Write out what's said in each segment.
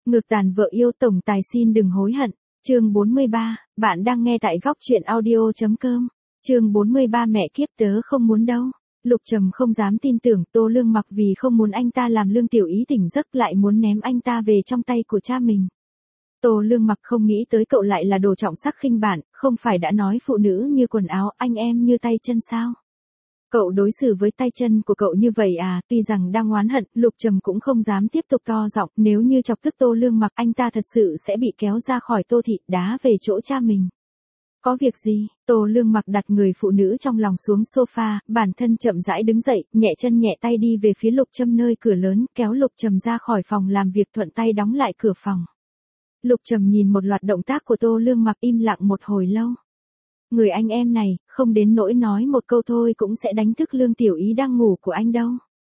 Ngược tàn vợ yêu tổng tài xin đừng hối hận. Chương 43, bạn đang nghe tại góc truyện audio.com. Chương 43 mẹ kiếp tớ không muốn đâu. Lục Trầm không dám tin tưởng Tô Lương Mặc vì không muốn anh ta làm Lương Tiểu Ý tỉnh giấc lại muốn ném anh ta về trong tay của cha mình. Tô Lương Mặc không nghĩ tới cậu lại là đồ trọng sắc khinh bạn, không phải đã nói phụ nữ như quần áo, anh em như tay chân sao? Cậu đối xử với tay chân của cậu như vậy à? Tuy rằng đang oán hận, Lục Trầm cũng không dám tiếp tục to giọng, nếu như chọc tức Tô Lương Mặc, anh ta thật sự sẽ bị kéo ra khỏi Tô thị, đá về chỗ cha mình. Có việc gì? Tô Lương Mặc đặt người phụ nữ trong lòng xuống sofa, bản thân chậm rãi đứng dậy, nhẹ chân nhẹ tay đi về phía Lục Trầm nơi cửa lớn, kéo Lục Trầm ra khỏi phòng làm việc, thuận tay đóng lại cửa phòng. Lục Trầm nhìn một loạt động tác của Tô Lương Mặc im lặng một hồi lâu. Người anh em này, không đến nỗi nói một câu thôi cũng sẽ đánh thức Lương Tiểu Ý đang ngủ của anh đâu.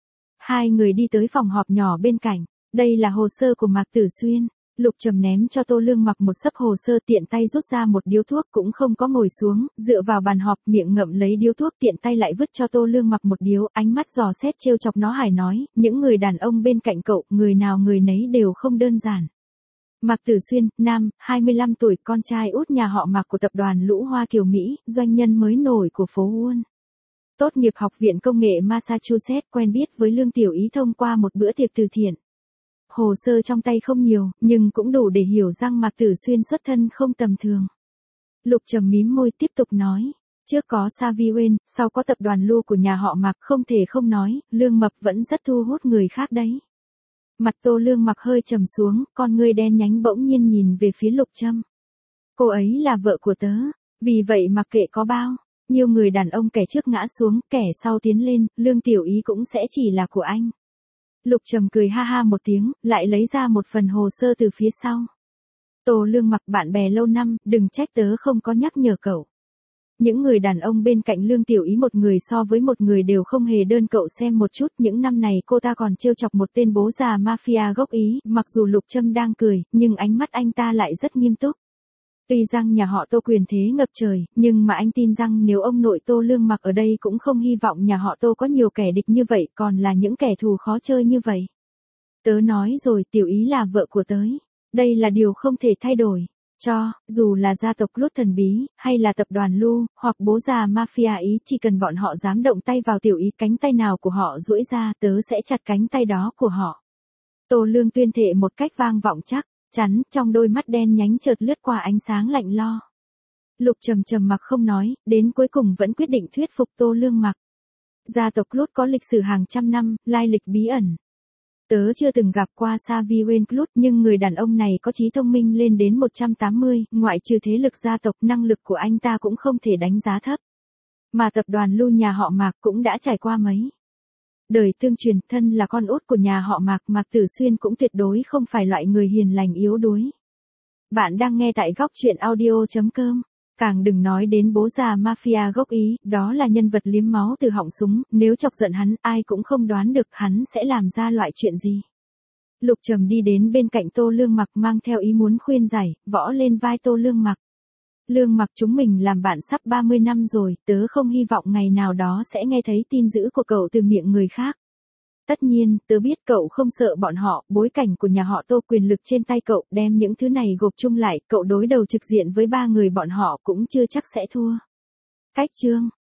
Hai người đi tới phòng họp nhỏ bên cạnh. Đây là hồ sơ của Mạc Tử Xuyên. Lục Trầm ném cho Tô Lương Mặc một xấp hồ sơ, tiện tay rút ra một điếu thuốc, cũng không có ngồi xuống, dựa vào bàn họp, miệng ngậm lấy điếu thuốc, tiện tay lại vứt cho Tô Lương Mặc một điếu, ánh mắt dò xét trêu chọc nó hài nói, những người đàn ông bên cạnh cậu, người nào người nấy đều không đơn giản. Mạc Tử Xuyên, nam, 25 tuổi, con trai út nhà họ Mạc của tập đoàn Lũ Hoa Kiều Mỹ, doanh nhân mới nổi của phố Wall. Tốt nghiệp Học viện Công nghệ Massachusetts, quen biết với Lương Tiểu Ý thông qua một bữa tiệc từ thiện. Hồ sơ trong tay không nhiều, nhưng cũng đủ để hiểu rằng Mạc Tử Xuyên xuất thân không tầm thường. Lục Trầm mím môi tiếp tục nói, trước có Saviwen, sau có tập đoàn Lu của nhà họ Mạc, không thể không nói, Lương Mập vẫn rất thu hút người khác đấy. Mặt Tô Lương Mặc hơi trầm xuống, con ngươi đen nhánh bỗng nhiên nhìn về phía Lục Trầm. Cô ấy là vợ của tớ, vì vậy mặc kệ có bao nhiêu người đàn ông kẻ trước ngã xuống, kẻ sau tiến lên, Lương Tiểu Ý cũng sẽ chỉ là của anh. Lục Trầm cười ha ha một tiếng, lại lấy ra một phần hồ sơ từ phía sau. Tô Lương Mặc, bạn bè lâu năm, đừng trách tớ không có nhắc nhở cậu. Những người đàn ông bên cạnh Lương Tiểu Ý một người so với một người đều không hề đơn, cậu xem một chút, những năm này cô ta còn trêu chọc một tên bố già mafia gốc Ý, mặc dù Lục Trầm đang cười, nhưng ánh mắt anh ta lại rất nghiêm túc. Tuy rằng nhà họ Tô quyền thế ngập trời, nhưng mà anh tin rằng nếu ông nội Tô Lương Mặc ở đây cũng không hy vọng nhà họ Tô có nhiều kẻ địch như vậy, còn là những kẻ thù khó chơi như vậy. Tớ nói rồi, Tiểu Ý là vợ của tớ. Đây là điều không thể thay đổi. Dù là gia tộc Lút thần bí, hay là tập đoàn Lu, hoặc bố già mafia Ý, chỉ cần bọn họ dám động tay vào Tiểu Ý, cánh tay nào của họ duỗi ra, tớ sẽ chặt cánh tay đó của họ. Tô Lương tuyên thệ một cách vang vọng chắc chắn, trong đôi mắt đen nhánh chợt lướt qua ánh sáng lạnh lo. Lục Trầm trầm mặc không nói, đến cuối cùng vẫn quyết định thuyết phục Tô Lương Mặc. Gia tộc Lút có lịch sử hàng trăm năm, lai lịch bí ẩn. Tớ chưa từng gặp qua Saviwen Lút, nhưng người đàn ông này có trí thông minh lên đến 180, ngoại trừ thế lực gia tộc, năng lực của anh ta cũng không thể đánh giá thấp. Mà tập đoàn Lu nhà họ Mạc cũng đã trải qua mấy đời tương truyền, thân là con út của nhà họ Mạc, Mạc Tử Xuyên cũng tuyệt đối không phải loại người hiền lành yếu đuối. Bạn đang nghe tại góc truyện audio.com. Càng đừng nói đến bố già mafia gốc Ý, đó là nhân vật liếm máu từ họng súng, nếu chọc giận hắn, ai cũng không đoán được hắn sẽ làm ra loại chuyện gì. Lục Trầm đi đến bên cạnh Tô Lương Mặc, mang theo ý muốn khuyên giải, võ lên vai Tô Lương Mặc. Lương Mặc, chúng mình làm bạn sắp 30 năm rồi, tớ không hy vọng ngày nào đó sẽ nghe thấy tin dữ của cậu từ miệng người khác. Tất nhiên, tớ biết cậu không sợ bọn họ, bối cảnh của nhà họ Tô, quyền lực trên tay cậu, đem những thứ này gộp chung lại, cậu đối đầu trực diện với ba người bọn họ cũng chưa chắc sẽ thua. Cách chương